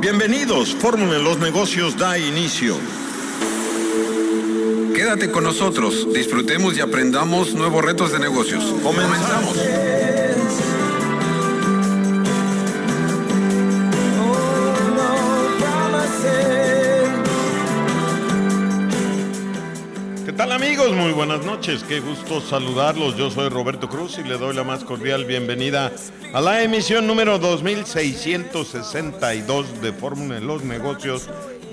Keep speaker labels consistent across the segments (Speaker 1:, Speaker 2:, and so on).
Speaker 1: Bienvenidos, Fórmula en los Negocios da inicio.
Speaker 2: Quédate con nosotros, disfrutemos y aprendamos nuevos retos de negocios.
Speaker 1: Comenzamos. ¿Qué tal, amigos? Muy buenas noches, qué gusto saludarlos. Yo soy Roberto Cruz y le doy la más cordial bienvenida a la emisión número 2662 de Fórmula en los Negocios.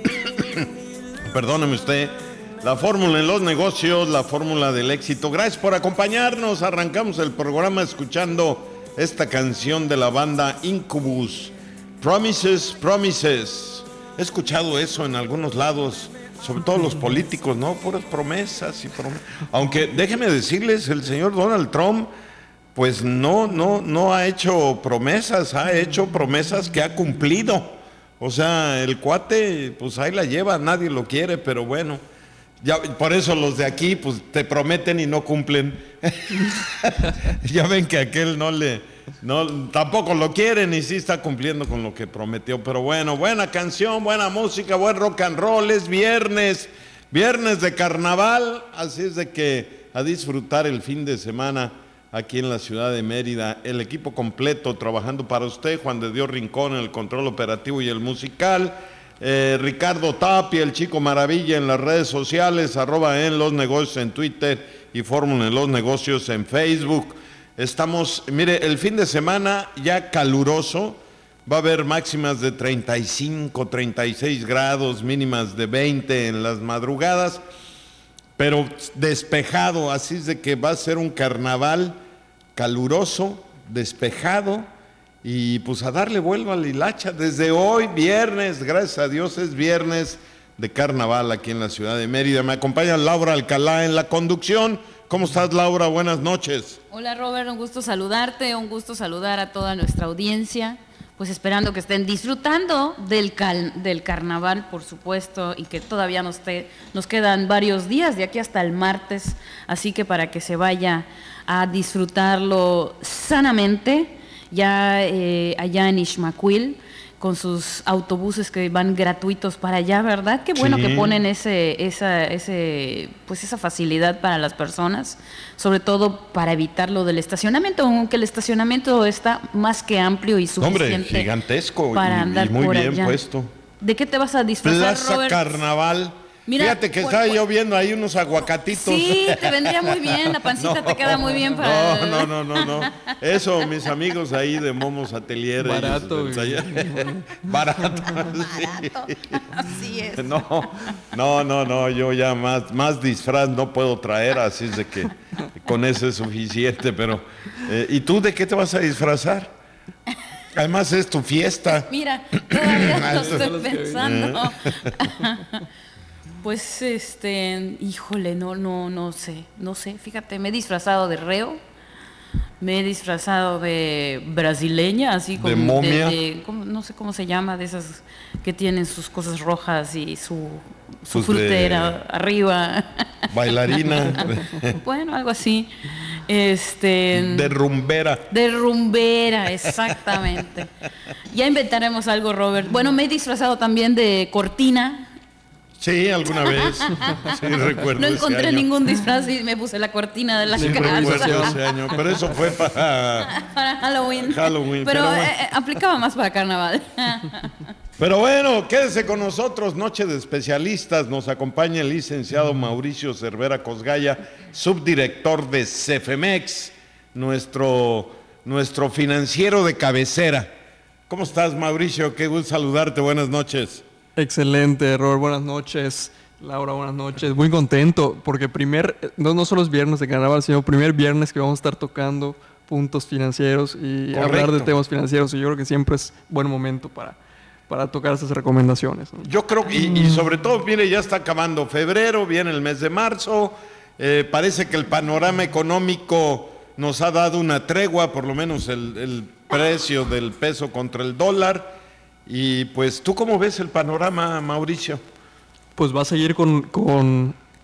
Speaker 1: Perdóneme usted. La fórmula en los negocios, la fórmula del éxito. Gracias por acompañarnos. Arrancamos el programa escuchando esta canción de la banda Incubus. Promises, Promises. He escuchado eso en algunos lados, sobre todo los políticos, ¿no? Puras promesas y promesas. Aunque déjenme decirles, el señor Donald Trump, pues no ha hecho promesas, ha hecho promesas que ha cumplido. O sea, el cuate, pues ahí la lleva, nadie lo quiere, pero bueno. Ya, por eso los de aquí pues te prometen y no cumplen. Ya ven que aquel tampoco lo quieren y sí está cumpliendo con lo que prometió. Pero bueno, buena canción, buena música, buen rock and roll. Es viernes de carnaval, así es de que a disfrutar el fin de semana aquí en la ciudad de Mérida. El equipo completo trabajando para usted: Juan de Dios Rincón en el control operativo y el musical, Ricardo Tapia, el Chico Maravilla en las redes sociales, @en los negocios en Twitter y Fórmula en los Negocios en Facebook. Estamos, mire, el fin de semana ya caluroso, va a haber máximas de 35, 36 grados, mínimas de 20 en las madrugadas, pero despejado, así es de que va a ser un carnaval caluroso, despejado. Y pues a darle vuelo a la hilacha desde hoy, viernes, gracias a Dios es viernes de carnaval aquí en la ciudad de Mérida. Me acompaña Laura Alcalá en la conducción. ¿Cómo estás, Laura? Buenas noches.
Speaker 3: Hola, Robert, un gusto saludarte, un gusto saludar a toda nuestra audiencia, pues esperando que estén disfrutando del carnaval, por supuesto, y que todavía nos quedan varios días de aquí hasta el martes, así que para que se vaya a disfrutarlo sanamente. Ya allá en Ixmaquil, con sus autobuses que van gratuitos para allá, ¿verdad? Qué bueno, sí, que ponen esa facilidad para las personas, sobre todo para evitar lo del estacionamiento, aunque el estacionamiento está más que amplio y suficiente.
Speaker 1: Hombre, gigantesco
Speaker 3: para andar
Speaker 1: y muy
Speaker 3: por
Speaker 1: bien
Speaker 3: allá.
Speaker 1: Puesto.
Speaker 3: ¿De qué te vas a disfrazar,
Speaker 1: Plaza
Speaker 3: Robert?
Speaker 1: Carnaval. Mira, fíjate que estaba yo viendo ahí unos aguacatitos.
Speaker 3: Sí, te vendría muy bien, la pancita te queda muy bien para...
Speaker 1: No. Eso, mis amigos ahí de Momos Atelier.
Speaker 4: Barato.
Speaker 1: Barato.
Speaker 3: Sí. Así es.
Speaker 1: No, yo ya más disfraz no puedo traer, así es de que con eso es suficiente, pero... ¿y tú de qué te vas a disfrazar? Además es tu fiesta.
Speaker 3: Mira, todavía lo estoy pensando. Pues, híjole, no sé, fíjate, me he disfrazado de reo, me he disfrazado de brasileña, así como
Speaker 1: de momia,
Speaker 3: no sé cómo se llama, de esas que tienen sus cosas rojas y su frutera arriba.
Speaker 1: Bailarina.
Speaker 3: Bueno, algo así.
Speaker 1: De rumbera,
Speaker 3: exactamente. Ya inventaremos algo, Robert. Bueno, me he disfrazado también de cortina.
Speaker 1: Sí, alguna vez. Sí, recuerdo.
Speaker 3: No encontré ningún disfraz y me puse la cortina de la casa.
Speaker 1: Recuerdo ese año, pero eso fue para
Speaker 3: Halloween. Pero bueno, aplicaba más para carnaval.
Speaker 1: Pero bueno, quédese con nosotros, Noche de Especialistas. Nos acompaña el licenciado Mauricio Cervera Cosgaya, subdirector de Cefemex, nuestro financiero de cabecera. ¿Cómo estás, Mauricio? Qué gusto saludarte, buenas noches.
Speaker 4: Excelente, Robert, buenas noches. Laura, buenas noches. Muy contento porque no solo es viernes de carnaval, sino primer viernes que vamos a estar tocando puntos financieros y
Speaker 1: correcto,
Speaker 4: hablar de temas financieros. Y yo creo que siempre es buen momento para tocar esas recomendaciones, ¿no?
Speaker 1: Yo creo que, y sobre todo, mire, ya está acabando febrero, viene el mes de marzo. Parece que el panorama económico nos ha dado una tregua, por lo menos el precio del peso contra el dólar. Y pues, ¿tú cómo ves el panorama, Mauricio?
Speaker 4: Pues va a seguir con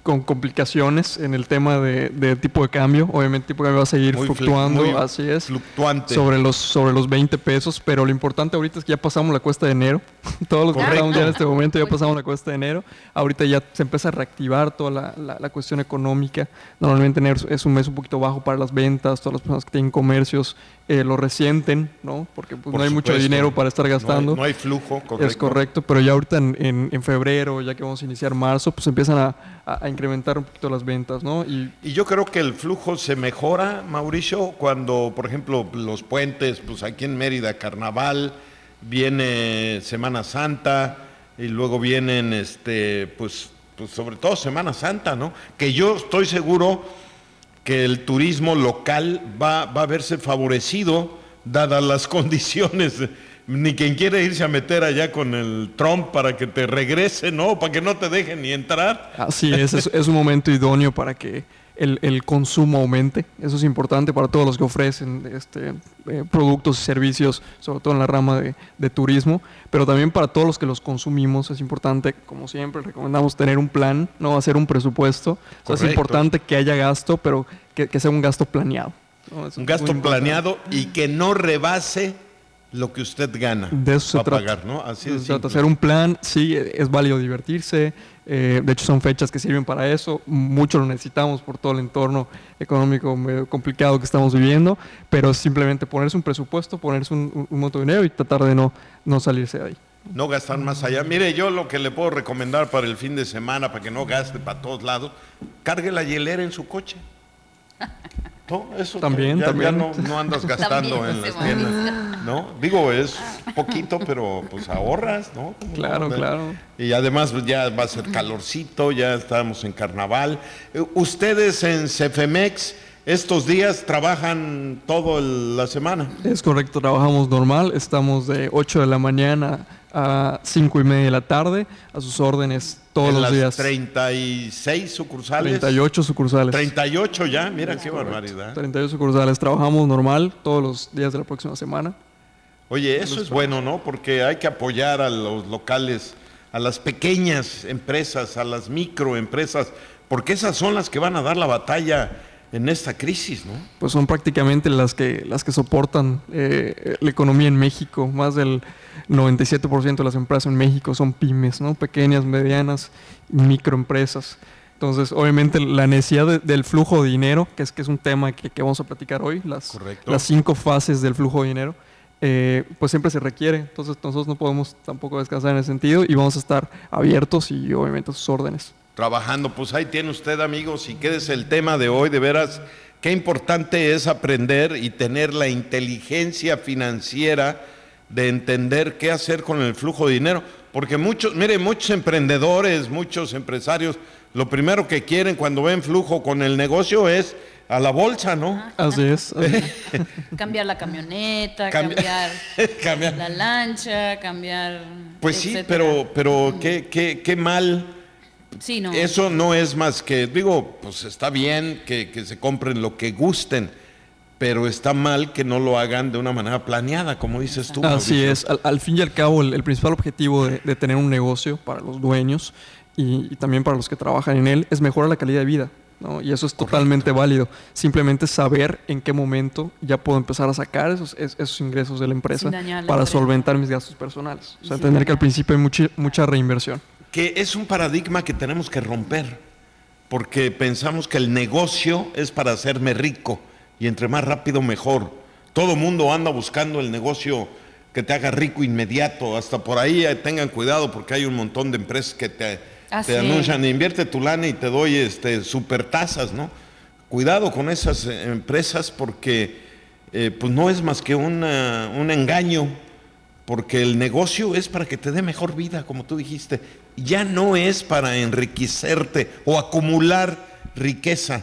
Speaker 4: con complicaciones en el tema de tipo de cambio. Obviamente el tipo de cambio va a seguir fluctuando, así es.
Speaker 1: Fluctuante.
Speaker 4: Sobre los 20 pesos, pero lo importante ahorita es que ya pasamos la cuesta de enero. Todos los que estamos ya en este momento ya pasamos la cuesta de enero. Ahorita ya se empieza a reactivar toda la cuestión económica. Normalmente enero es un mes un poquito bajo para las ventas, todas las personas que tienen comercios lo resienten, ¿no? Porque pues, no hay mucho dinero para estar gastando.
Speaker 1: No hay flujo, correcto.
Speaker 4: Es correcto, pero ya ahorita en febrero, ya que vamos a iniciar marzo, pues empiezan a incrementar un poquito las ventas, ¿no?
Speaker 1: Y yo creo que el flujo se mejora, Mauricio, cuando, por ejemplo, los puentes, pues aquí en Mérida, Carnaval, viene Semana Santa y luego vienen, pues sobre todo Semana Santa, ¿no? Que yo estoy seguro que el turismo local va a verse favorecido dadas las condiciones. Ni quien quiere irse a meter allá con el Trump para que te regrese, ¿no? Para que no te dejen ni entrar.
Speaker 4: Así es un momento idóneo para que el consumo aumente. Eso es importante para todos los que ofrecen productos y servicios, sobre todo en la rama de turismo, pero también para todos los que los consumimos. Es importante, como siempre, recomendamos tener un plan, no hacer un presupuesto. O sea, es importante que haya gasto, pero que sea un gasto planeado, ¿no?
Speaker 1: Un gasto planeado y que no rebase lo que usted gana.
Speaker 4: De eso se trata.
Speaker 1: Pagar, ¿no? Así de
Speaker 4: se trata. Hacer un plan, sí, es válido divertirse. De hecho, son fechas que sirven para eso. Mucho lo necesitamos por todo el entorno económico medio complicado que estamos viviendo, pero simplemente ponerse un presupuesto, ponerse un monto de dinero y tratar de no salirse de ahí.
Speaker 1: No gastar más allá. Mire, yo lo que le puedo recomendar para el fin de semana, para que no gaste para todos lados, cargue la hielera en su coche. No, eso
Speaker 4: también.
Speaker 1: Ya no andas gastando en las tiendas, ¿no? Digo, es poquito, pero pues ahorras, ¿no?
Speaker 4: Claro.
Speaker 1: Y además pues, ya va a ser calorcito, ya estamos en carnaval. ¿Ustedes en Cefemex estos días trabajan toda la semana?
Speaker 4: Es correcto, trabajamos normal, estamos de 8 de la mañana a 5:30 de la tarde, a sus órdenes todos los días.
Speaker 1: 36 sucursales.
Speaker 4: 38 sucursales.
Speaker 1: 38 ya, mira qué barbaridad.
Speaker 4: 38 sucursales, trabajamos normal todos los días de la próxima semana.
Speaker 1: Oye, eso es bueno, ¿no? Porque hay que apoyar a los locales, a las pequeñas empresas, a las microempresas, porque esas son las que van a dar la batalla en esta crisis, ¿no? Pues
Speaker 4: son prácticamente las que soportan la economía en México. Más del 97% de las empresas en México son pymes, ¿no? Pequeñas, medianas, microempresas. Entonces, obviamente, la necesidad del flujo de dinero, que es un tema que vamos a platicar hoy, las 5 fases del flujo de dinero, pues siempre se requiere. Entonces, nosotros no podemos tampoco descansar en ese sentido y vamos a estar abiertos y, obviamente, a sus órdenes.
Speaker 1: Trabajando, pues ahí tiene usted, amigos, y quédese el tema de hoy, de veras, qué importante es aprender y tener la inteligencia financiera de entender qué hacer con el flujo de dinero, porque muchos emprendedores, muchos empresarios, lo primero que quieren cuando ven flujo con el negocio es a la bolsa, ¿no?
Speaker 4: Así es.
Speaker 3: Cambiar la camioneta, cambiar la lancha, cambiar...
Speaker 1: Pues etcétera. Sí, pero qué mal...
Speaker 3: Sí, no.
Speaker 1: Eso no es más que, digo, pues está bien que se compren lo que gusten, pero está mal que no lo hagan de una manera planeada, como dices tú.
Speaker 4: Así es, al fin y al cabo el principal objetivo de tener un negocio para los dueños y también para los que trabajan en él es mejorar la calidad de vida, ¿no? Y eso es totalmente válido. Simplemente saber en qué momento ya puedo empezar a sacar esos ingresos de la empresa para solventar mis gastos personales. O sea, entender que al principio hay mucha reinversión.
Speaker 1: Que es un paradigma que tenemos que romper, porque pensamos que el negocio es para hacerme rico y entre más rápido mejor. Todo mundo anda buscando el negocio que te haga rico inmediato, hasta por ahí tengan cuidado porque hay un montón de empresas que te anuncian, invierte tu lana y te doy super tasas, ¿no? Cuidado con esas empresas porque pues no es más que un engaño. Porque el negocio es para que te dé mejor vida, como tú dijiste. Ya no es para enriquecerte o acumular riqueza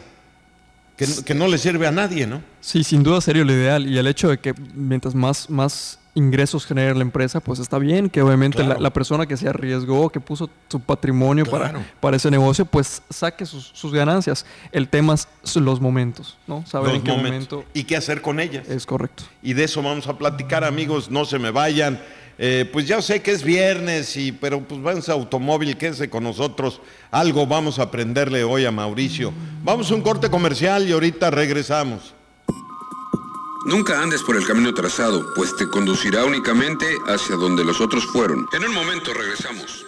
Speaker 1: que no le sirve a nadie, ¿no?
Speaker 4: Sí, sin duda sería lo ideal. Y el hecho de que mientras más ingresos genere la empresa, pues está bien. Que obviamente la persona que se arriesgó, que puso su patrimonio para ese negocio, pues saque sus ganancias. El tema es los momentos, ¿no? Saber en qué momento.
Speaker 1: Y qué hacer con ellas.
Speaker 4: Es correcto.
Speaker 1: Y de eso vamos a platicar, amigos. No se me vayan. pues ya sé que es viernes, pero pues váyanse a automóvil, quédense con nosotros. Algo vamos a aprenderle hoy a Mauricio. Vamos a un corte comercial y ahorita regresamos.
Speaker 2: Nunca andes por el camino trazado, pues te conducirá únicamente hacia donde los otros fueron. En un momento regresamos.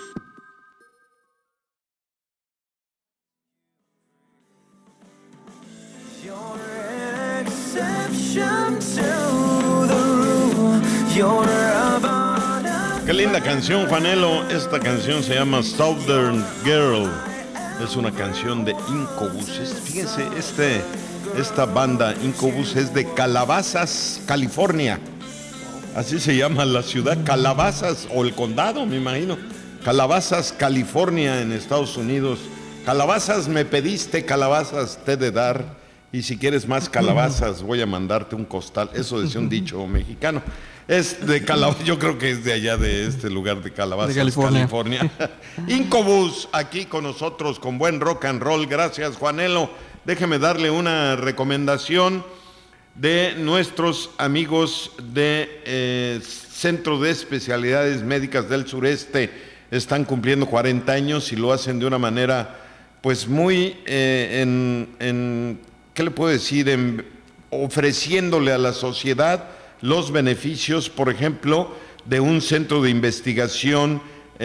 Speaker 1: Qué linda canción, Juanelo. Esta canción se llama Southern Girl. Es una canción de Incubus. Fíjense, esta banda Incubus es de Calabasas, California. Así se llama la ciudad, Calabasas, o el condado, me imagino. Calabasas, California, en Estados Unidos. Calabazas me pediste, calabazas te he de dar. Y si quieres más calabazas, voy a mandarte un costal. Eso decía un dicho mexicano. Es de Calabazas, yo creo que es de allá, de este lugar de Calabazas, de California. Incubus, aquí con nosotros, con buen rock and roll. Gracias, Juanelo. Déjeme darle una recomendación de nuestros amigos de Centro de Especialidades Médicas del Sureste. Están cumpliendo 40 años y lo hacen de una manera, pues muy, ¿qué le puedo decir? Ofreciéndole a la sociedad los beneficios, por ejemplo, de un centro de investigación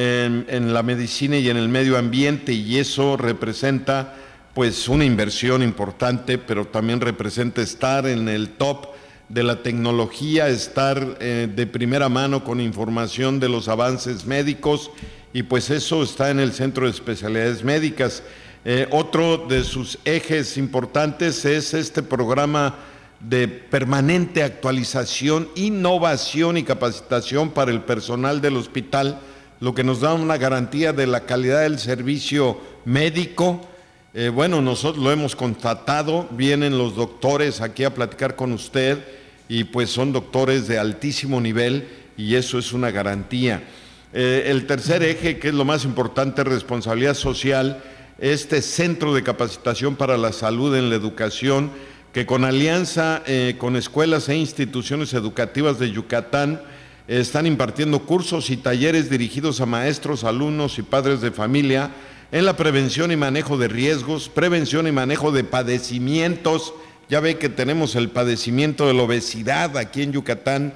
Speaker 1: en la medicina y en el medio ambiente, y eso representa pues una inversión importante, pero también representa estar en el top de la tecnología, estar de primera mano con información de los avances médicos, y pues eso está en el Centro de Especialidades Médicas. Otro de sus ejes importantes es este programa de permanente actualización, innovación y capacitación para el personal del hospital, lo que nos da una garantía de la calidad del servicio médico. Bueno, nosotros lo hemos constatado, vienen los doctores aquí a platicar con usted y pues son doctores de altísimo nivel y eso es una garantía. El tercer eje, que es lo más importante, responsabilidad social, este Centro de Capacitación para la Salud en la Educación, que con alianza con escuelas e instituciones educativas de Yucatán están impartiendo cursos y talleres dirigidos a maestros, alumnos y padres de familia en la prevención y manejo de riesgos, prevención y manejo de padecimientos. Ya ve que tenemos el padecimiento de la obesidad aquí en Yucatán,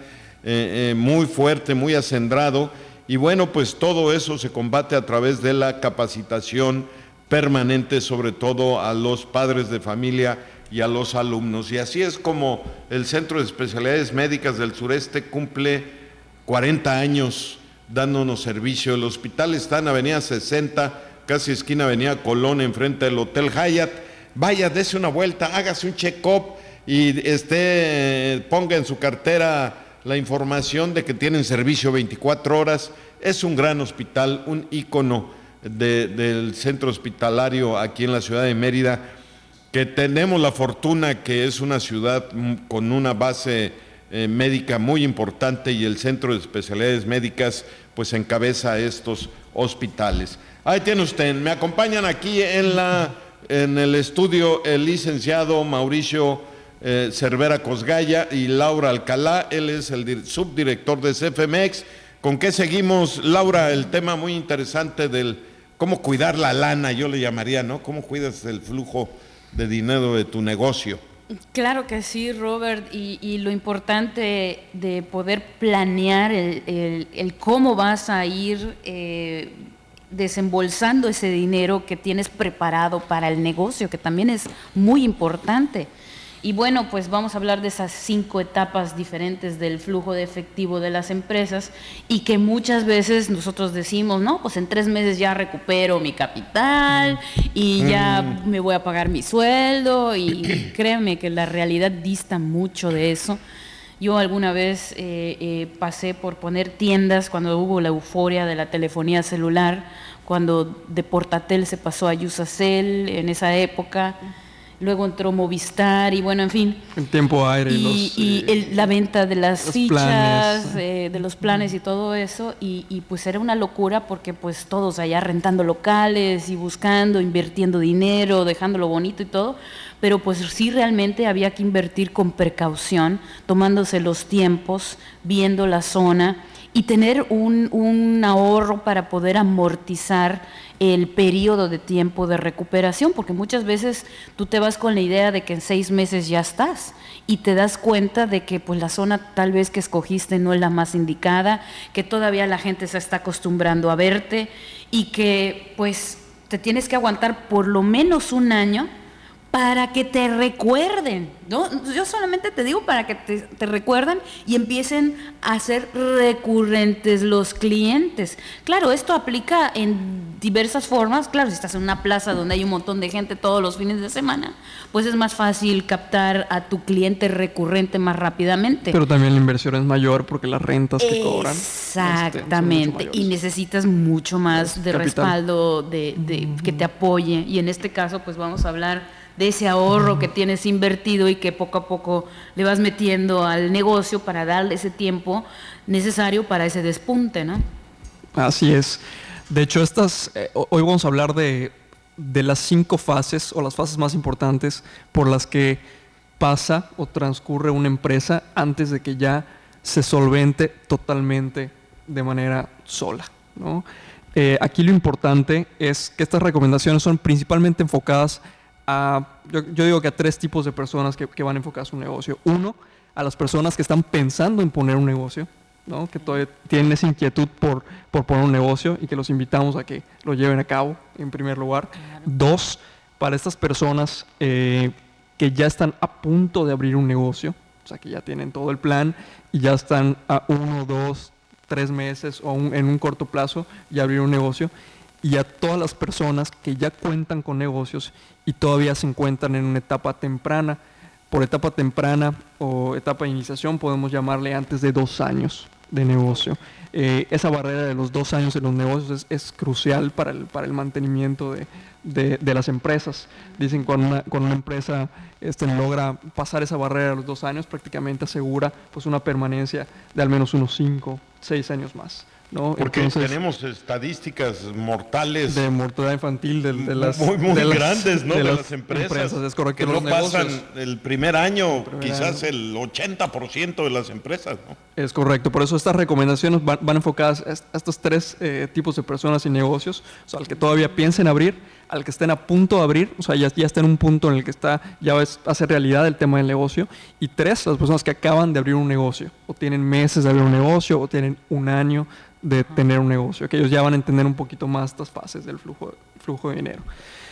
Speaker 1: muy fuerte, muy acendrado, y bueno, pues todo eso se combate a través de la capacitación permanente, sobre todo a los padres de familia y a los alumnos. Y así es como el Centro de Especialidades Médicas del Sureste cumple 40 años dándonos servicio. El hospital está en Avenida 60, casi esquina Avenida Colón, enfrente del Hotel Hyatt. Vaya, dese una vuelta, hágase un check-up y ponga en su cartera la información de que tienen servicio 24 horas. Es un gran hospital, un ícono del centro hospitalario aquí en la ciudad de Mérida, que tenemos la fortuna que es una ciudad con una base médica muy importante, y el Centro de Especialidades Médicas pues encabeza estos hospitales. Ahí tiene usted, me acompañan aquí en el estudio el licenciado Mauricio Cervera Cosgaya y Laura Alcalá. Él es el subdirector de CFMEX. ¿Con qué seguimos, Laura? El tema muy interesante del cómo cuidar la lana, yo le llamaría, ¿no? ¿Cómo cuidas el flujo de dinero de tu negocio?
Speaker 3: Claro que sí, Robert, y lo importante de poder planear el cómo vas a ir desembolsando ese dinero que tienes preparado para el negocio, que también es muy importante. Y bueno, pues vamos a hablar de esas 5 etapas diferentes del flujo de efectivo de las empresas, y que muchas veces nosotros decimos, no, pues en 3 meses ya recupero mi capital y ya me voy a pagar mi sueldo, y créeme que la realidad dista mucho de eso. Yo alguna vez pasé por poner tiendas cuando hubo la euforia de la telefonía celular, cuando de Portatel se pasó a Usacell en esa época. Luego entró Movistar y bueno, en fin.
Speaker 4: En tiempo aire.
Speaker 3: La venta de las fichas,
Speaker 4: planes,
Speaker 3: de los planes y todo eso. Y pues era una locura porque pues todos allá rentando locales y buscando, invirtiendo dinero, dejándolo bonito y todo. Pero pues sí, realmente había que invertir con precaución, tomándose los tiempos, viendo la zona y tener un ahorro para poder amortizar el periodo de tiempo de recuperación, porque muchas veces tú te vas con la idea de que en 6 meses ya estás y te das cuenta de que pues la zona tal vez que escogiste no es la más indicada, que todavía la gente se está acostumbrando a verte y que pues te tienes que aguantar por lo menos 1 año para que te recuerden, ¿no? Yo solamente te digo para que te recuerden y empiecen a ser recurrentes los clientes. Claro, esto aplica en diversas formas. Claro, si estás en una plaza donde hay un montón de gente todos los fines de semana, pues es más fácil captar a tu cliente recurrente más rápidamente.
Speaker 4: Pero también la inversión es mayor porque las rentas que cobran.
Speaker 3: Exactamente, y necesitas mucho más de
Speaker 4: capital.
Speaker 3: Respaldo, de que te apoye. Y en este caso, pues vamos a hablar de ese ahorro que tienes invertido y que poco a poco le vas metiendo al negocio para darle ese tiempo necesario para ese despunte, ¿no?
Speaker 4: Así es. De hecho, hoy vamos a hablar de las 5 fases o las fases más importantes por las que pasa o transcurre una empresa antes de que ya se solvente totalmente de manera sola, ¿no? Aquí lo importante es que estas recomendaciones son principalmente enfocadas yo digo que a 3 tipos de personas que van enfocadas a su negocio. 1, a las personas que están pensando en poner un negocio, ¿no? Que todavía tienen esa inquietud por poner un negocio y que los invitamos a que lo lleven a cabo en primer lugar.
Speaker 3: Claro.
Speaker 4: 2, para estas personas que ya están a punto de abrir un negocio, o sea que ya tienen todo el plan y ya están a 1, 2, 3 meses o en un corto plazo ya abrir un negocio. Y a todas las personas que ya cuentan con negocios y todavía se encuentran en una etapa temprana. Por etapa temprana o etapa de iniciación podemos llamarle antes de 2 años de negocio. Esa barrera de los 2 años en los negocios es crucial para el mantenimiento de las empresas. Dicen que cuando una empresa logra pasar esa barrera de los 2 años, prácticamente asegura pues una permanencia de al menos unos 5, 6 años más, ¿no?
Speaker 1: Porque
Speaker 4: entonces,
Speaker 1: tenemos estadísticas mortales
Speaker 4: de mortalidad infantil de las
Speaker 1: muy
Speaker 4: de las,
Speaker 1: grandes, ¿no?
Speaker 4: de
Speaker 1: de las empresas.
Speaker 4: Es correcto.
Speaker 1: Que no pasan el primer año, quizás
Speaker 4: año.
Speaker 1: el 80% de las empresas, ¿no?
Speaker 4: Es correcto. Por eso estas recomendaciones van enfocadas a estos 3 tipos de personas y negocios. O sea, al que todavía piensen abrir, al que estén a punto de abrir, o sea, ya está en un punto en el que ya va a hacer realidad el tema del negocio. Y 3, las personas que acaban de abrir un negocio, o tienen meses de abrir un negocio, o tienen 1 año de tener un negocio, que ellos ya van a entender un poquito más estas fases del flujo de dinero.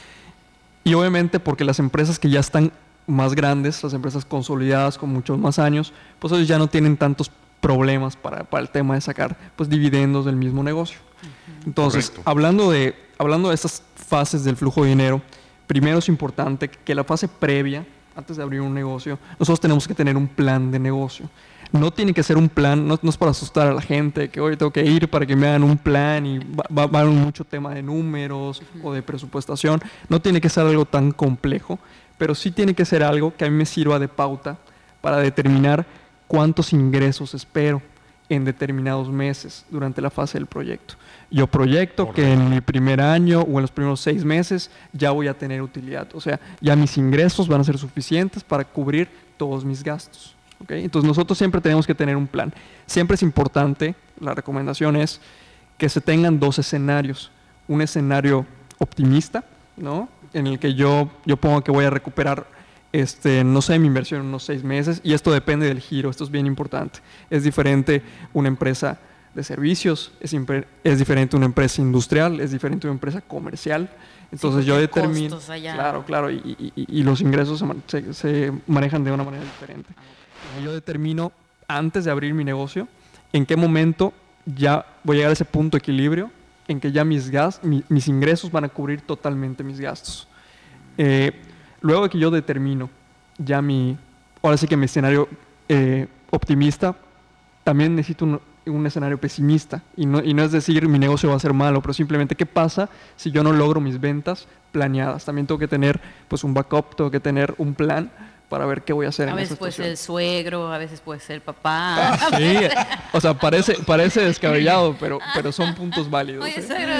Speaker 4: Y obviamente porque las empresas que ya están más grandes, las empresas consolidadas con muchos más años, pues ellos ya no tienen tantos problemas para el tema de sacar pues dividendos del mismo negocio. Entonces,
Speaker 1: Correcto.
Speaker 4: hablando de estas fases del flujo de dinero, primero es importante que la fase previa, antes de abrir un negocio, nosotros tenemos que tener un plan de negocio. No tiene que ser un plan, no es para asustar a la gente, que hoy tengo que ir para que me hagan un plan y va a haber mucho tema de números o de presupuestación. No tiene que ser algo tan complejo, pero sí tiene que ser algo que a mí me sirva de pauta para determinar cuántos ingresos espero en determinados meses durante la fase del proyecto. Yo proyecto
Speaker 1: Correcto.
Speaker 4: que en mi primer año o en los primeros 6 meses ya voy a tener utilidad. O sea, ya mis ingresos van a ser suficientes para cubrir todos mis gastos. ¿Okay? Entonces nosotros siempre tenemos que tener un plan. Siempre es importante, la recomendación es que se tengan 2 escenarios. Un escenario optimista, ¿no? En el que yo pongo que voy a recuperar no sé, mi inversión en unos 6 meses, y esto depende del giro, esto es bien importante. Es diferente una empresa de servicios, es diferente una empresa industrial, es diferente una empresa comercial. Entonces yo determino, claro, y los ingresos se manejan de una manera diferente. Yo determino antes de abrir mi negocio en qué momento ya voy a llegar a ese punto de equilibrio en que ya mis ingresos van a cubrir totalmente mis gastos. Luego de que yo determino ya ahora sí que mi escenario optimista, también necesito un escenario pesimista. Y no es decir mi negocio va a ser malo, pero simplemente qué pasa si yo no logro mis ventas planeadas. También tengo que tener pues un backup, tengo que tener un plan para ver qué voy a hacer en esa situación.
Speaker 3: A veces puede ser el suegro, a veces puede ser el papá.
Speaker 4: Sí, o sea, parece descabellado, pero son puntos válidos.
Speaker 3: Oye, suegro,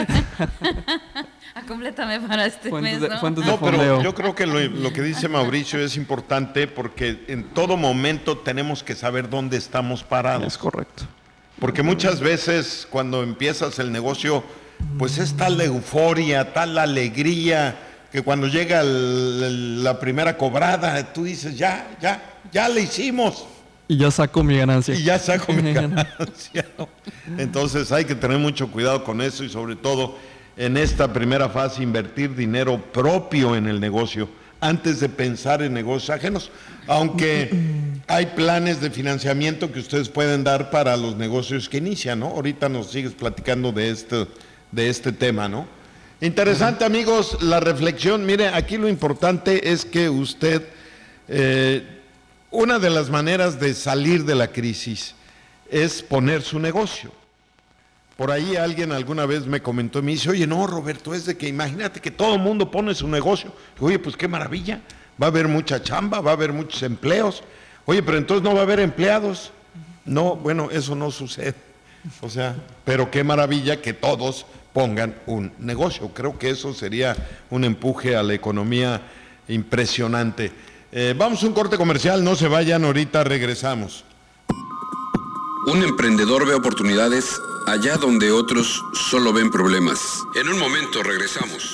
Speaker 3: complétame para este mes, ¿no?
Speaker 1: No, pero yo creo que lo que dice Mauricio es importante porque en todo momento tenemos que saber dónde estamos parados.
Speaker 4: Es correcto.
Speaker 1: Porque muchas veces cuando empiezas el negocio, pues es tal la euforia, tal la alegría, que cuando llega la primera cobrada, tú dices, ya le hicimos.
Speaker 4: Y ya saco mi ganancia.
Speaker 1: Y ya saco mi ganancia. Entonces hay que tener mucho cuidado con eso y sobre todo en esta primera fase invertir dinero propio en el negocio antes de pensar en negocios ajenos. Aunque hay planes de financiamiento que ustedes pueden dar para los negocios que inician, ¿no? Ahorita nos sigues platicando de este tema, ¿no? Interesante, amigos, la reflexión. Mire, aquí lo importante es que usted, una de las maneras de salir de la crisis es poner su negocio. Por ahí alguien alguna vez me comentó y me dice, oye, no, Roberto, es de que imagínate que todo el mundo pone su negocio. Oye, pues qué maravilla, va a haber mucha chamba, va a haber muchos empleos. Oye, pero entonces no va a haber empleados. No, bueno, eso no sucede. O sea, pero qué maravilla que todos pongan un negocio. Creo que eso sería un empuje a la economía impresionante. Vamos a un corte comercial, no se vayan, ahorita regresamos.
Speaker 2: Un emprendedor ve oportunidades allá donde otros solo ven problemas. En un momento regresamos.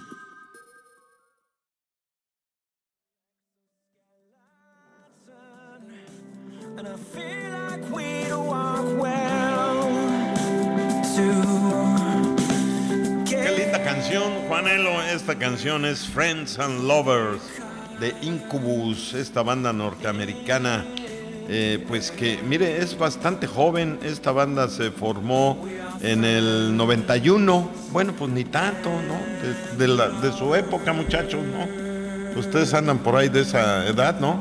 Speaker 1: Qué linda canción, Juanelo. Esta canción es Friends and Lovers de Incubus, esta banda norteamericana. Pues que, mire, es bastante joven. Esta banda se formó en el 91. Bueno, pues ni tanto, ¿no? De su época, muchachos, ¿no? Ustedes andan por ahí de esa edad, ¿no?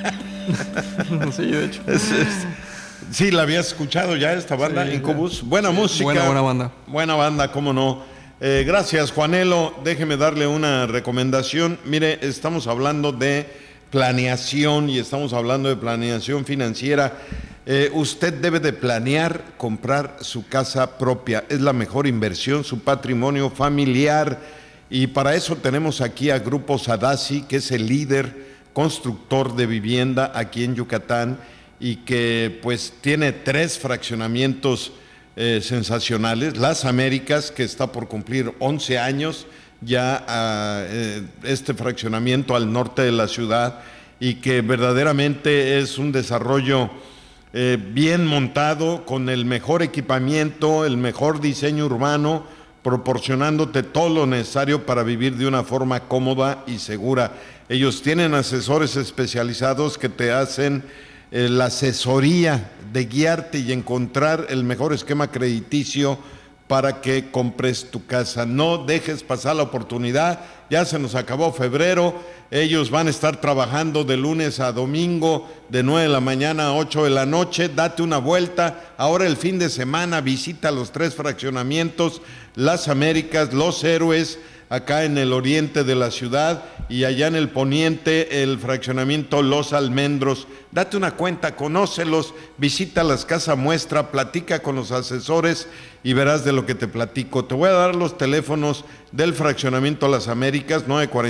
Speaker 4: Sí, de hecho.
Speaker 1: Sí, la habías escuchado ya, esta banda, sí, Incubus. Buena música.
Speaker 4: Buena banda.
Speaker 1: Buena banda, cómo no. Gracias, Juanelo. Déjeme darle una recomendación. Mire, estamos hablando de planeación y estamos hablando de planeación financiera. Usted debe de planear comprar su casa propia. Es la mejor inversión, su patrimonio familiar. Y para eso tenemos aquí a Grupo Sadasi, que es el líder constructor de vivienda aquí en Yucatán y que pues tiene 3 fraccionamientos sensacionales. Las Américas, que está por cumplir 11 años ya este fraccionamiento al norte de la ciudad y que verdaderamente es un desarrollo bien montado, con el mejor equipamiento, el mejor diseño urbano, proporcionándote todo lo necesario para vivir de una forma cómoda y segura. Ellos tienen asesores especializados que te hacen la asesoría de guiarte y encontrar el mejor esquema crediticio para que compres tu casa. No dejes pasar la oportunidad, ya se nos acabó febrero, ellos van a estar trabajando de lunes a domingo, de 9 de la mañana a 8 de la noche, date una vuelta, ahora el fin de semana visita los 3 fraccionamientos, Las Américas, Los Héroes, acá en el oriente de la ciudad, y allá en el poniente el fraccionamiento Los Almendros. Date una cuenta, conócelos, visita las casas muestra, platica con los asesores y verás de lo que te platico. Te voy a dar los teléfonos del fraccionamiento Las Américas,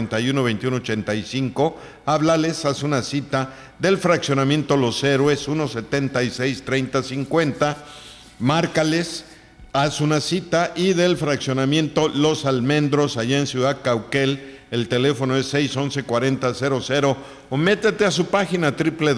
Speaker 1: 941-2185, háblales, haz una cita. Del fraccionamiento Los Héroes, 176-3050, márcales, haz una cita. Y del fraccionamiento Los Almendros, allá en Ciudad Cauquel, el teléfono es 611-4000, o métete a su página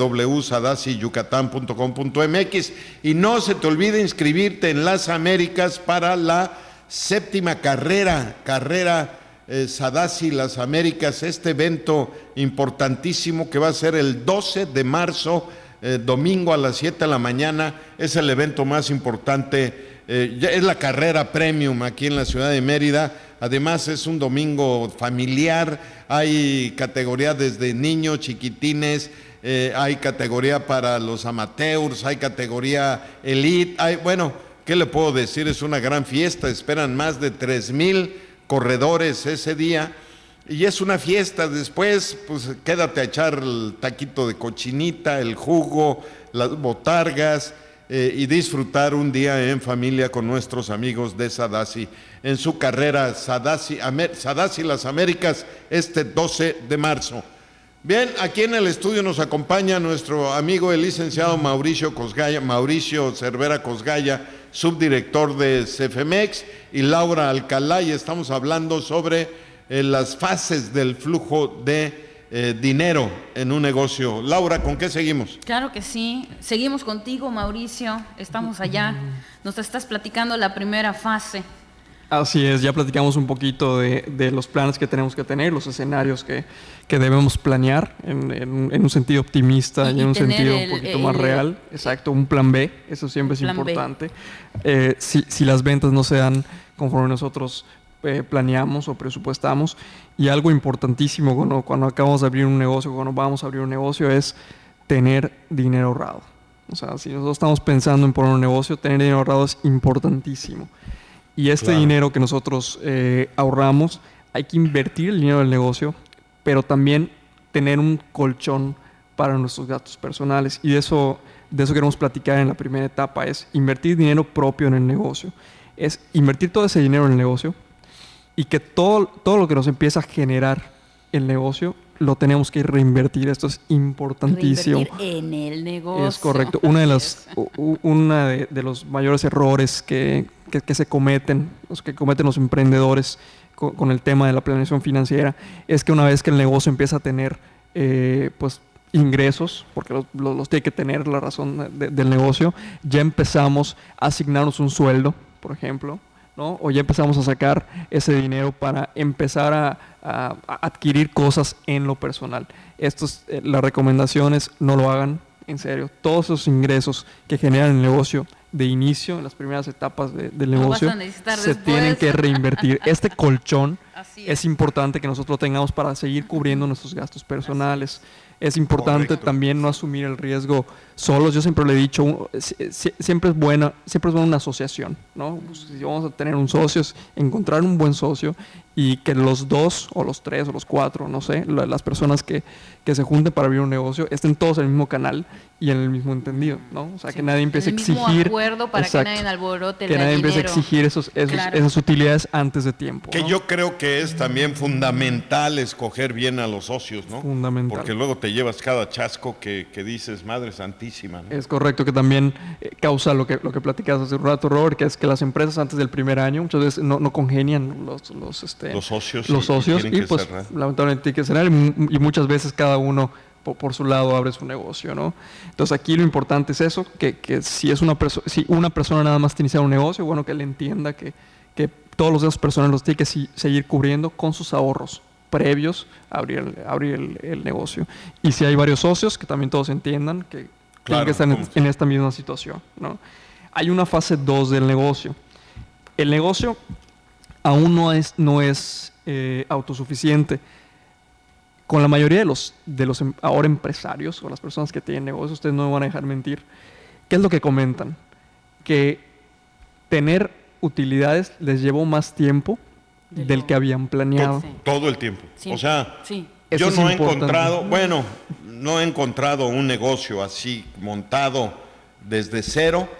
Speaker 1: www.sadasiyucatán.com.mx y no se te olvide inscribirte en Las Américas para la 7ª carrera Sadasi Las Américas, este evento importantísimo que va a ser el 12 de marzo, domingo a las 7 de la mañana, es el evento más importante. Es la carrera premium aquí en la ciudad de Mérida. Además es un domingo familiar, hay categoría desde niños chiquitines, hay categoría para los amateurs, hay categoría elite, bueno, ¿qué le puedo decir? Es una gran fiesta, esperan más de 3,000 corredores ese día y es una fiesta. Después pues quédate a echar el taquito de cochinita, el jugo, las botargas, y disfrutar un día en familia con nuestros amigos de Sadasi en su carrera Sadasi Las Américas este 12 de marzo. Bien, aquí en el estudio nos acompaña nuestro amigo el licenciado Mauricio Cervera Cosgaya, subdirector de CEFEMEX, y Laura Alcalá, y estamos hablando sobre las fases del flujo de dinero en un negocio. Laura, ¿con qué seguimos?
Speaker 3: Claro que sí, seguimos contigo, Mauricio, estamos allá, nos estás platicando la primera fase.
Speaker 4: Así es, ya platicamos un poquito de los planes que tenemos que tener, los escenarios que debemos planear en un sentido optimista y en un sentido un poquito más real. Exacto, un plan B, eso siempre es importante. Si las ventas no se dan conforme nosotros planeamos o presupuestamos, y algo importantísimo cuando acabamos de abrir un negocio, cuando vamos a abrir un negocio, es tener dinero ahorrado. O sea, si nosotros estamos pensando en poner un negocio, tener dinero ahorrado es importantísimo. Y dinero que nosotros ahorramos, hay que invertir el dinero del negocio, pero también tener un colchón para nuestros gastos personales. Y de eso queremos platicar en la primera etapa, es invertir dinero propio en el negocio. Es invertir todo ese dinero en el negocio y que todo lo que nos empieza a generar el negocio lo tenemos que reinvertir. Esto es importantísimo.
Speaker 3: Reinvertir en el negocio.
Speaker 4: Es correcto. Uno de los mayores errores que se cometen, los emprendedores con el tema de la planeación financiera, es que una vez que el negocio empieza a tener ingresos, porque los tiene que tener la razón del negocio, ya empezamos a asignarnos un sueldo, por ejemplo, ¿no? O ya empezamos a sacar ese dinero para empezar a adquirir cosas en lo personal. La recomendación es no lo hagan, en serio. Todos esos ingresos que generan el negocio de inicio, en las primeras etapas del negocio, se tienen que reinvertir. Este colchón es importante que nosotros lo tengamos para seguir cubriendo nuestros gastos personales. Es importante también no asumir el riesgo solos. Yo siempre le he dicho, siempre es buena una asociación, ¿no? Si vamos a tener un socio, es encontrar un buen socio y que los dos o los tres o los cuatro, no sé, las personas que se junten para abrir un negocio estén todos en el mismo canal y en el mismo entendido, ¿no? O sea, que nadie empiece a exigir...
Speaker 3: El mismo acuerdo para que nadie alborote el dinero.
Speaker 4: Que nadie empiece a exigir esas utilidades antes de tiempo,
Speaker 1: Que
Speaker 4: ¿no?
Speaker 1: yo creo que es también fundamental escoger bien a los socios, ¿no?
Speaker 4: Fundamental.
Speaker 1: Porque luego te llevas cada chasco que dices, Madre Santísima, ¿no?
Speaker 4: Es correcto, que también causa lo que platicabas hace un rato, Robert, que es que las empresas antes del primer año muchas veces no congenian los socios y pues cerrar. Lamentablemente tienen que cerrar y muchas veces cada uno por su lado abre su negocio, ¿no? Entonces aquí lo importante es eso, que si una persona nada más tiene que iniciar un negocio, bueno, que él entienda que todos los demás personas los tiene que seguir cubriendo con sus ahorros previos a abrir el negocio. Y si hay varios socios, que también todos entiendan que tienen que estar en esta misma situación, ¿no? Hay una fase 2 del negocio. El negocio aún no es autosuficiente. Con la mayoría de los ahora empresarios o las personas que tienen negocios, ustedes no me van a dejar mentir, ¿qué es lo que comentan? Que tener utilidades les llevó más tiempo del que habían planeado.
Speaker 1: Todo el tiempo. Sí. O sea,
Speaker 3: sí.
Speaker 1: Yo no he encontrado un negocio así montado desde cero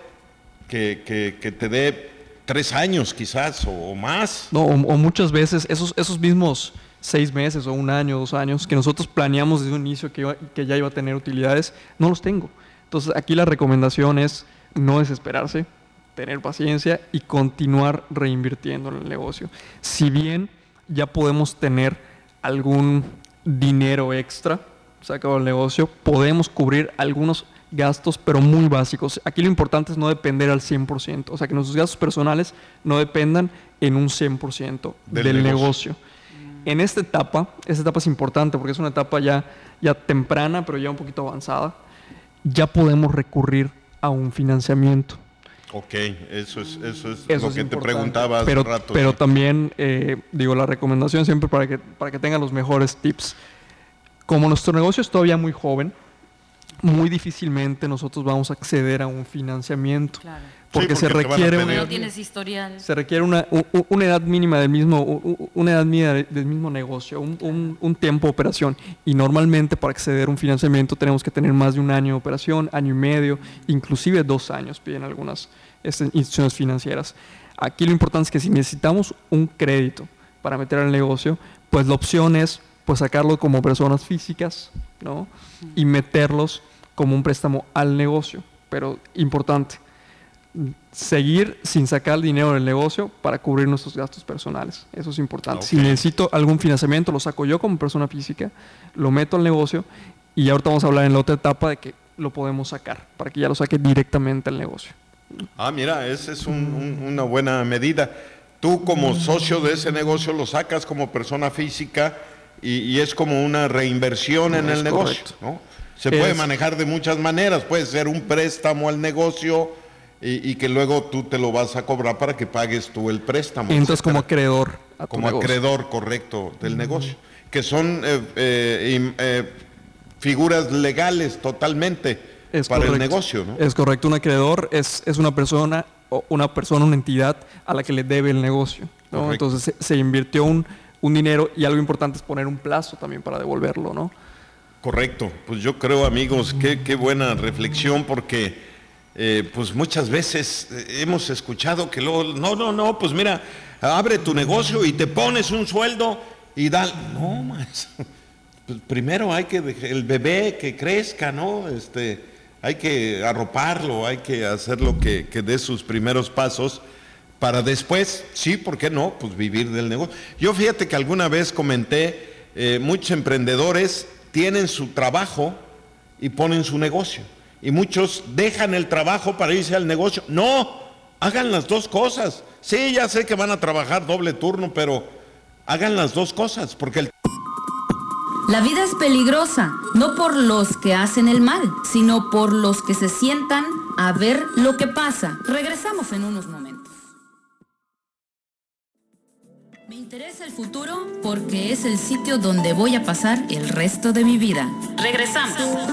Speaker 1: que te dé 3 años quizás o más.
Speaker 4: No, o muchas veces esos mismos 6 meses o 1 año, 2 años que nosotros planeamos desde un inicio que ya iba a tener utilidades, no los tengo. Entonces aquí la recomendación es no desesperarse, tener paciencia y continuar reinvirtiendo en el negocio. Si bien ya podemos tener algún dinero extra sacado del negocio, podemos cubrir algunos gastos, pero muy básicos. Aquí lo importante es no depender al 100%, o sea, que nuestros gastos personales no dependan en un 100% del negocio. En esta etapa es importante porque es una etapa ya temprana, pero ya un poquito avanzada. Ya podemos recurrir a un financiamiento.
Speaker 1: Ok, eso es lo que te preguntaba hace rato.
Speaker 4: Pero también, la recomendación siempre para que tengan los mejores tips. Como nuestro negocio es todavía muy joven, muy difícilmente nosotros vamos a acceder a un financiamiento. Claro. Porque se requiere una edad mínima del mismo negocio, un tiempo de operación. Y normalmente para acceder a un financiamiento tenemos que tener más de 1 año de operación, 1 año y medio, inclusive 2 años piden algunas instituciones financieras. Aquí lo importante es que si necesitamos un crédito para meter al negocio, pues la opción es pues sacarlo como personas físicas, ¿no? Y meterlos como un préstamo al negocio. Pero importante, seguir sin sacar dinero del negocio para cubrir nuestros gastos personales. Eso es importante. Okay. Si necesito algún financiamiento, lo saco yo como persona física, lo meto al negocio y ahorita vamos a hablar en la otra etapa de que lo podemos sacar, para que ya lo saque directamente al negocio.
Speaker 1: Ah, mira, esa es una buena medida. Tú como socio de ese negocio lo sacas como persona física y es como una reinversión en el negocio, ¿no? Se puede manejar de muchas maneras, puede ser un préstamo al negocio y que luego tú te lo vas a cobrar para que pagues tú el préstamo.
Speaker 4: Entras como acreedor
Speaker 1: a tu negocio. Como acreedor, correcto, del negocio, que son figuras legales totalmente para el negocio, ¿no?
Speaker 4: Es correcto, un acreedor es una persona, una entidad a la que le debe el negocio, ¿no? Entonces se invirtió un dinero y algo importante es poner un plazo también para devolverlo, ¿no?
Speaker 1: Correcto, pues yo creo, amigos, qué buena reflexión, porque pues muchas veces hemos escuchado que luego, no, pues mira, abre tu negocio y te pones un sueldo y da, no más, pues primero hay que el bebé que crezca, ¿no? Hay que arroparlo, hay que hacerlo que dé sus primeros pasos para después, sí, ¿por qué no? Pues vivir del negocio. Yo fíjate que alguna vez comenté, muchos emprendedores tienen su trabajo y ponen su negocio. Y muchos dejan el trabajo para irse al negocio. No, hagan las dos cosas. Sí, ya sé que van a trabajar doble turno, pero hagan las dos cosas, porque
Speaker 5: La vida es peligrosa, no por los que hacen el mal, sino por los que se sientan a ver lo que pasa. Regresamos en unos momentos. Me interesa el futuro porque es el sitio donde voy a pasar el resto de mi vida. Regresamos.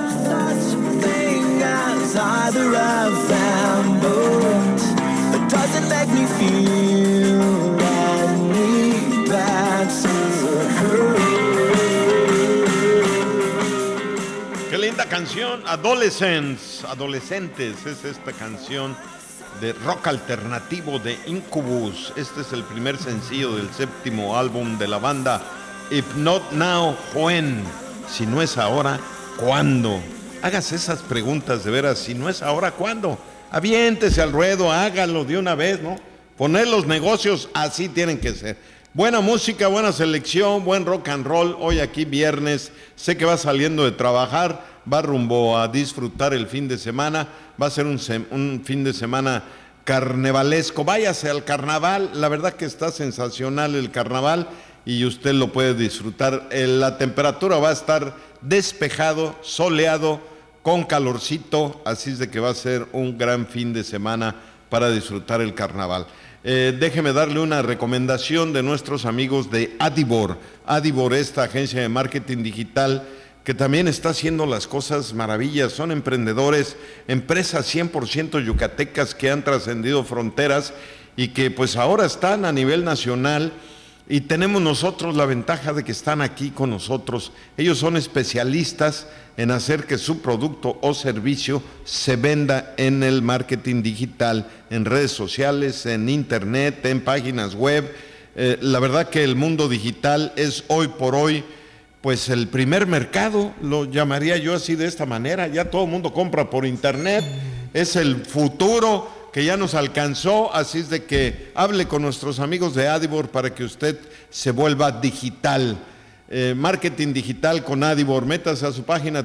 Speaker 1: Qué linda canción, adolescentes, es esta canción de rock alternativo de Incubus. Este es el primer sencillo del 7º álbum de la banda. If Not Now, ¿when? Si no es ahora, ¿cuándo? Hágase esas preguntas de veras. Si no es ahora, ¿cuándo? Aviéntese al ruedo, hágalo de una vez, ¿no? Poner los negocios así tienen que ser. Buena música, buena selección, buen rock and roll. Hoy aquí viernes, sé que va saliendo de trabajar, va rumbo a disfrutar el fin de semana. Va a ser un fin de semana carnavalesco. Váyase al carnaval, la verdad que está sensacional el carnaval y usted lo puede disfrutar. La temperatura va a estar despejado, soleado, con calorcito, así es de que va a ser un gran fin de semana para disfrutar el carnaval. Déjeme darle una recomendación de nuestros amigos de Adibor. Adibor, esta agencia de marketing digital que también está haciendo las cosas maravillas. Son emprendedores, empresas 100% yucatecas que han trascendido fronteras y que pues ahora están a nivel nacional, y tenemos nosotros la ventaja de que están aquí con nosotros. Ellos son especialistas en hacer que su producto o servicio se venda en el marketing digital, en redes sociales, en internet, en páginas web. La verdad que el mundo digital es hoy por hoy pues el primer mercado, lo llamaría yo así de esta manera. Ya todo el mundo compra por internet, es el futuro que ya nos alcanzó, así es de que hable con nuestros amigos de Adibor para que usted se vuelva digital. Marketing digital con Adibor, métase a su página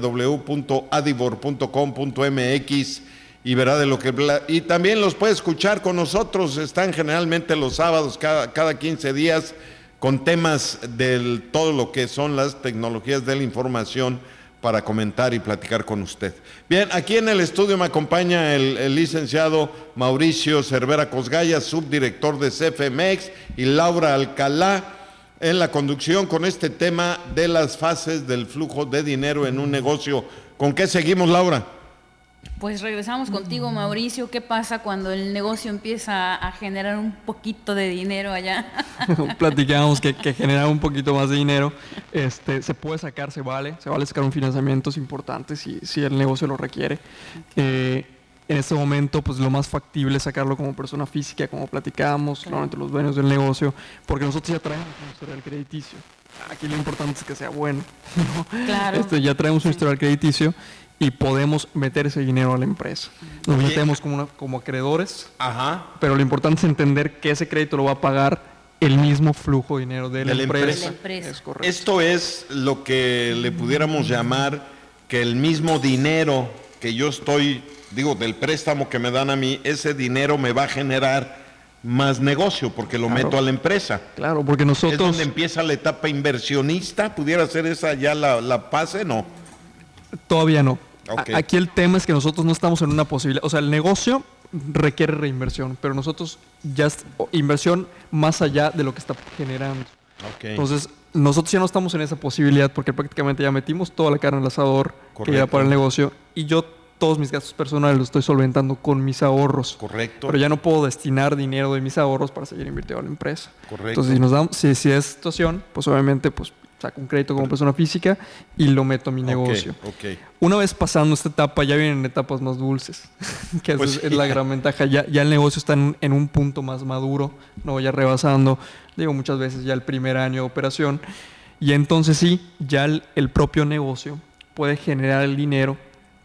Speaker 1: www.adibor.com.mx y verá de lo que... Y también los puede escuchar con nosotros, están generalmente los sábados, cada 15 días, con temas de todo lo que son las tecnologías de la información para comentar y platicar con usted. Bien, aquí en el estudio me acompaña el licenciado Mauricio Cervera Cosgaya, subdirector de CFMX, y Laura Alcalá en la conducción con este tema de las fases del flujo de dinero en un negocio. ¿Con qué seguimos, Laura?
Speaker 3: Pues regresamos contigo, Mauricio. ¿Qué pasa cuando el negocio empieza a generar un poquito de dinero allá?
Speaker 4: Platicábamos que generar un poquito más de dinero, se puede sacar, se vale sacar un financiamiento importante si el negocio lo requiere. En este momento, pues lo más factible es sacarlo como persona física, como platicábamos,
Speaker 3: Claro.
Speaker 4: entre los dueños del negocio, porque nosotros ya traemos un historial crediticio. Aquí lo importante es que sea bueno, ¿no?
Speaker 3: Claro.
Speaker 4: Ya traemos un
Speaker 3: Sí.
Speaker 4: historial crediticio y podemos meter ese dinero a la empresa. Nos
Speaker 1: Oye.
Speaker 4: metemos como acreedores,
Speaker 1: Ajá.
Speaker 4: pero lo importante es entender que ese crédito lo va a pagar el mismo flujo de dinero de la empresa.
Speaker 3: De la empresa.
Speaker 4: Es correcto.
Speaker 1: Esto es lo que le pudiéramos llamar que el mismo dinero que yo estoy, digo, del préstamo que me dan a mí, ese dinero me va a generar más negocio porque lo
Speaker 4: Claro.
Speaker 1: meto a la empresa.
Speaker 4: Claro, porque
Speaker 1: Es
Speaker 4: nosotros...
Speaker 1: donde empieza la etapa inversionista. ¿Pudiera ser esa ya la fase? No.
Speaker 4: Todavía no.
Speaker 1: Ok.
Speaker 4: Aquí el tema es que nosotros no estamos en una posibilidad, o sea, el negocio requiere reinversión, pero nosotros ya inversión más allá de lo que está generando.
Speaker 1: Ok.
Speaker 4: Entonces, nosotros ya no estamos en esa posibilidad porque prácticamente ya metimos toda la carne al asador que
Speaker 1: Correcto.
Speaker 4: era para el negocio y yo todos mis gastos personales los estoy solventando con mis ahorros.
Speaker 1: Correcto.
Speaker 4: Pero ya no puedo destinar dinero de mis ahorros para seguir invirtiendo en la empresa.
Speaker 1: Correcto.
Speaker 4: Entonces, si es situación, pues obviamente pues saco un crédito como persona física y lo meto a mi negocio.
Speaker 1: Ok.
Speaker 4: Una vez pasando esta etapa, ya vienen etapas más dulces, que
Speaker 1: Pues
Speaker 4: es
Speaker 1: sí.
Speaker 4: la gran ventaja. Ya el negocio está en un punto más maduro, no ya rebasando, digo muchas veces ya el primer año de operación. Y entonces sí, ya el propio negocio puede generar el dinero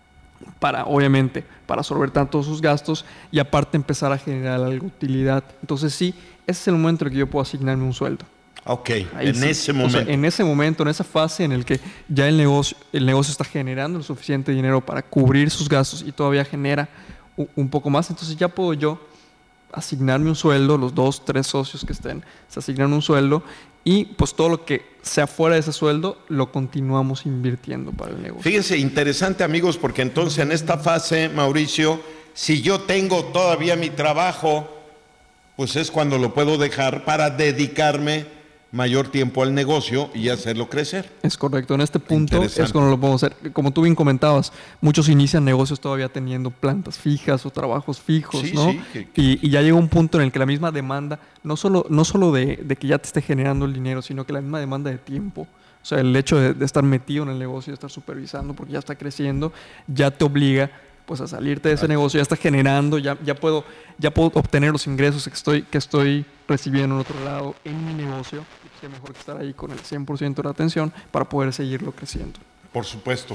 Speaker 4: para, obviamente, para solventar todos sus gastos y aparte empezar a generar algo de utilidad. Entonces sí, ese es el momento en el que yo puedo asignarme un sueldo.
Speaker 1: Ok,
Speaker 4: Ahí
Speaker 1: en
Speaker 4: sí.
Speaker 1: ese
Speaker 4: O sea,
Speaker 1: momento.
Speaker 4: en ese momento, en esa fase en el que ya el negocio está generando el suficiente dinero para cubrir sus gastos y todavía genera un poco más, entonces ya puedo yo asignarme un sueldo, los 2, 3 socios que estén se asignan un sueldo y pues todo lo que sea fuera de ese sueldo lo continuamos invirtiendo para el negocio.
Speaker 1: Fíjense, interesante amigos, porque entonces en esta fase, Mauricio, si yo tengo todavía mi trabajo, pues es cuando lo puedo dejar para dedicarme mayor tiempo al negocio y hacerlo crecer.
Speaker 4: Es correcto, en este punto
Speaker 1: Interesante.
Speaker 4: es cuando lo podemos hacer. Como tú bien comentabas, muchos inician negocios todavía teniendo plantas fijas o trabajos fijos,
Speaker 1: Sí,
Speaker 4: ¿no?
Speaker 1: sí,
Speaker 4: Y ya llega un punto en el que la misma demanda, no solo de que ya te esté generando el dinero, sino que la misma demanda de tiempo. O sea, el hecho de estar metido en el negocio, de estar supervisando porque ya está creciendo, ya te obliga pues a salirte de ese negocio, ya está generando, ya puedo obtener los ingresos que estoy recibiendo en otro lado en mi negocio. Y qué mejor que estar ahí con el 100% de la atención para poder seguirlo creciendo.
Speaker 1: Por supuesto.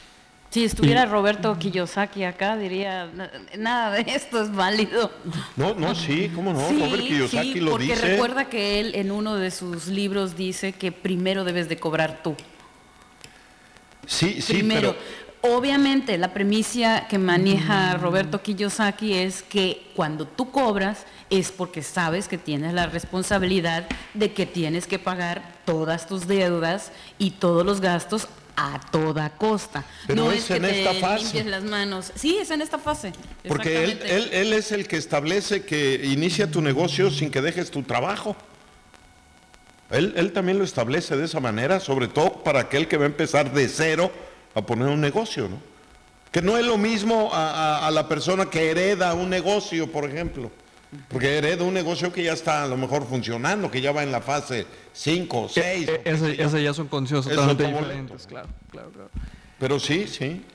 Speaker 3: Si estuviera Roberto Kiyosaki acá, diría, nada de esto es válido.
Speaker 1: No, sí, ¿cómo no?
Speaker 3: Sí,
Speaker 1: Robert Kiyosaki
Speaker 3: sí,
Speaker 1: lo
Speaker 3: porque
Speaker 1: dice.
Speaker 3: recuerda que él en uno de sus libros dice que primero debes de cobrar tú.
Speaker 1: Sí,
Speaker 3: Primero,
Speaker 1: pero
Speaker 3: obviamente la premisa que maneja Roberto Kiyosaki es que cuando tú cobras es porque sabes que tienes la responsabilidad de que tienes que pagar todas tus deudas y todos los gastos a toda costa.
Speaker 1: Pero
Speaker 3: no
Speaker 1: es
Speaker 3: es que
Speaker 1: en
Speaker 3: te
Speaker 1: esta fase.
Speaker 3: limpies las manos. Sí, es en esta fase.
Speaker 1: porque
Speaker 3: Exactamente.
Speaker 1: él es el que establece que inicia tu negocio sin que dejes tu trabajo. Él también lo establece de esa manera, sobre todo para aquel que va a empezar de cero a poner un negocio, ¿no? Que no es lo mismo a la persona que hereda un negocio, por ejemplo. Porque hereda un negocio que ya está a lo mejor funcionando, que ya va en la fase 5 o 6.
Speaker 4: Esas ya son condiciones
Speaker 1: Es
Speaker 4: totalmente
Speaker 1: otro
Speaker 4: diferentes, claro.
Speaker 1: Pero sí.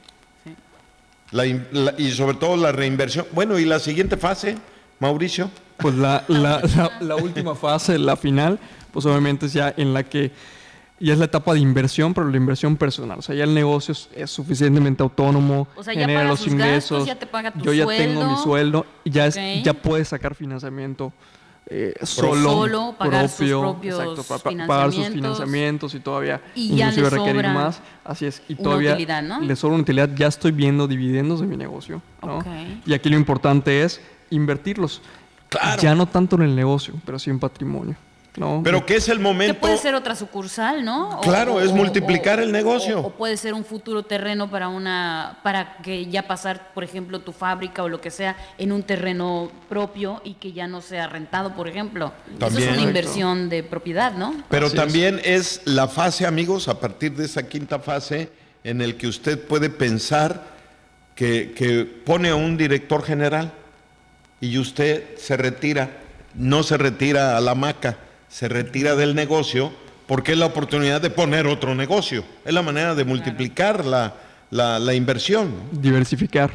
Speaker 1: Y sobre todo la reinversión. Bueno, ¿y la siguiente fase, Mauricio?
Speaker 4: Pues la última fase, la final, pues obviamente es ya en la que ya es la etapa de inversión, pero la inversión personal. O sea, ya el negocio es suficientemente autónomo,
Speaker 3: O sea, ya
Speaker 4: genera
Speaker 3: paga
Speaker 4: los
Speaker 3: sus
Speaker 4: ingresos.
Speaker 3: gastos, ya te paga tu
Speaker 4: yo ya
Speaker 3: sueldo.
Speaker 4: tengo mi sueldo y ya,
Speaker 3: Ok.
Speaker 4: ya puedes sacar financiamiento
Speaker 3: Solo, pagar sus
Speaker 4: propio,
Speaker 3: propios
Speaker 4: exacto, pagar sus
Speaker 3: financiamientos.
Speaker 4: financiamientos y todavía
Speaker 3: Y ya
Speaker 4: inclusive
Speaker 3: le
Speaker 4: requerir
Speaker 3: sobra
Speaker 4: más. Así es. Y
Speaker 3: una
Speaker 4: todavía
Speaker 3: utilidad, ¿no?
Speaker 4: le sobra una utilidad. Ya estoy viendo dividendos de mi negocio, ¿no?
Speaker 3: Ok.
Speaker 4: Y aquí lo importante es invertirlos.
Speaker 1: Claro.
Speaker 4: Ya no tanto en el negocio, pero sí en patrimonio, ¿no?
Speaker 1: Pero que es el
Speaker 3: Que
Speaker 1: momento.
Speaker 3: puede ser otra sucursal, ¿no?
Speaker 1: Claro, es multiplicar el negocio.
Speaker 3: O puede ser un futuro terreno para que ya pasar, por ejemplo, tu fábrica o lo que sea en un terreno propio y que ya no sea rentado, por ejemplo. Eso
Speaker 1: También.
Speaker 3: es una inversión de propiedad, ¿no?
Speaker 1: Pero
Speaker 4: Así es.
Speaker 1: también es la fase, amigos, a partir de esa quinta fase, en el que usted puede pensar que pone a un director general y usted se retira, no se retira a la hamaca, se retira del negocio porque es la oportunidad de poner otro negocio. Es la manera de multiplicar la inversión, ¿no?
Speaker 4: Diversificar.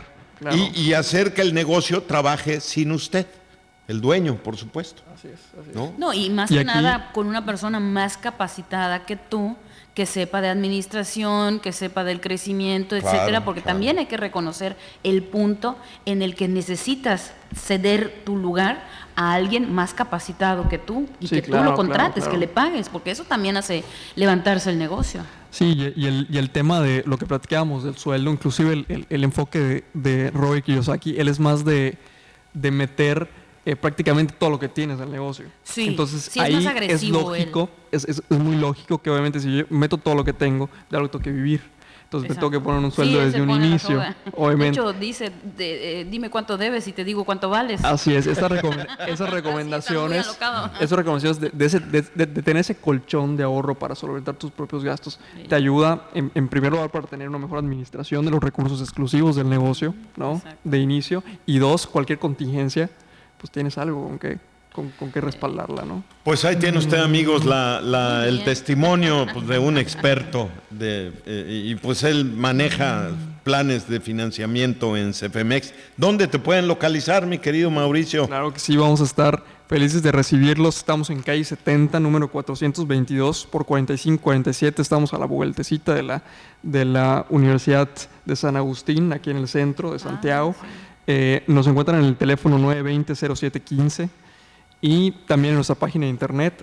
Speaker 4: Claro.
Speaker 1: Y hacer que el negocio trabaje sin usted, el dueño, por supuesto.
Speaker 4: Así es.
Speaker 3: No, y más
Speaker 4: Y
Speaker 3: que
Speaker 4: aquí-
Speaker 3: nada con una persona más capacitada que tú, que sepa de administración, que sepa del crecimiento,
Speaker 1: Claro,
Speaker 3: etcétera, porque
Speaker 1: claro.
Speaker 3: también hay que reconocer el punto en el que necesitas ceder tu lugar a alguien más capacitado que tú y
Speaker 4: Sí,
Speaker 3: que
Speaker 4: claro,
Speaker 3: tú lo contrates,
Speaker 4: claro.
Speaker 3: que le pagues, porque eso también hace levantarse el negocio.
Speaker 4: Sí, y el tema de lo que platicábamos del sueldo, inclusive el enfoque de Robert Kiyosaki, él es más de meter prácticamente todo lo que tienes al negocio.
Speaker 3: Sí,
Speaker 4: Entonces
Speaker 3: sí, es
Speaker 4: ahí
Speaker 3: más agresivo
Speaker 4: lógico, es muy lógico que obviamente si yo meto todo lo que tengo, de algo tengo que vivir. Entonces me tengo que poner un sueldo
Speaker 3: Sí, él
Speaker 4: desde
Speaker 3: se
Speaker 4: un
Speaker 3: pone la
Speaker 4: inicio.
Speaker 3: soga.
Speaker 4: Obviamente.
Speaker 3: De hecho, dice, dime cuánto debes y te digo cuánto vales.
Speaker 4: Así es, esas
Speaker 3: muy
Speaker 4: recomendaciones,
Speaker 3: alocado.
Speaker 4: de tener ese colchón de ahorro para solventar tus propios gastos, te ayuda en primer lugar para tener una mejor administración de los recursos exclusivos del negocio, ¿no?
Speaker 3: Exacto.
Speaker 4: De inicio, y dos, cualquier contingencia, pues tienes algo con que respaldarla, ¿no?
Speaker 1: Pues ahí tiene usted, amigos,
Speaker 3: Muy
Speaker 1: el
Speaker 3: bien.
Speaker 1: testimonio pues, de un experto y pues él maneja planes de financiamiento en CFMX. ¿Dónde te pueden localizar, mi querido Mauricio?
Speaker 4: Claro que sí, vamos a estar felices de recibirlos. Estamos en calle 70, número 422 por 4547. Estamos a la vueltecita de la Universidad de San Agustín, aquí en el centro de Santiago. Nos encuentran en el teléfono 920-0715 y también en nuestra página de internet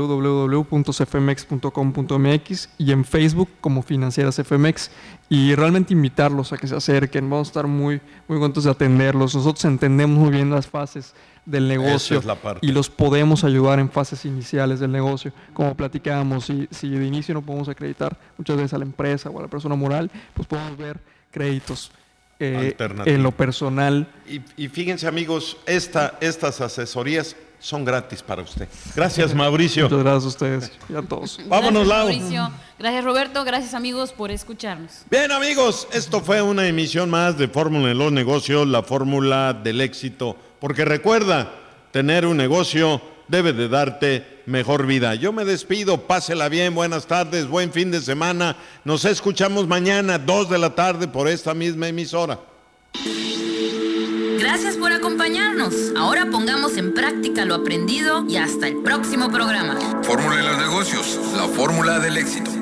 Speaker 4: www.cfmx.com.mx y en Facebook como Financieras CFMX. Y realmente invitarlos a que se acerquen. Vamos a estar muy, muy contentos de atenderlos. Nosotros entendemos muy bien las fases del negocio
Speaker 1: Esa es la parte.
Speaker 4: y los podemos ayudar en fases iniciales del negocio. Como platicábamos, si de inicio no podemos acreditar muchas veces a la empresa o a la persona moral, pues podemos ver créditos
Speaker 1: Alternativos.
Speaker 4: en lo personal.
Speaker 1: Y fíjense, amigos, estas asesorías son gratis para usted. Gracias, Mauricio.
Speaker 4: Muchas gracias a ustedes y a todos.
Speaker 1: Vámonos, Lau.
Speaker 3: Gracias, Mauricio. Gracias, Roberto. Gracias, amigos, por escucharnos.
Speaker 1: Bien, amigos, esto fue una emisión más de Fórmula en los Negocios, la fórmula del éxito. Porque recuerda, tener un negocio debe de darte mejor vida. Yo me despido, pásela bien, buenas tardes, buen fin de semana. Nos escuchamos mañana, 2 de la tarde, por esta misma emisora.
Speaker 5: Gracias por acompañarnos. Ahora pongamos en práctica lo aprendido y hasta el próximo programa.
Speaker 2: Fórmula de los negocios, la fórmula del éxito.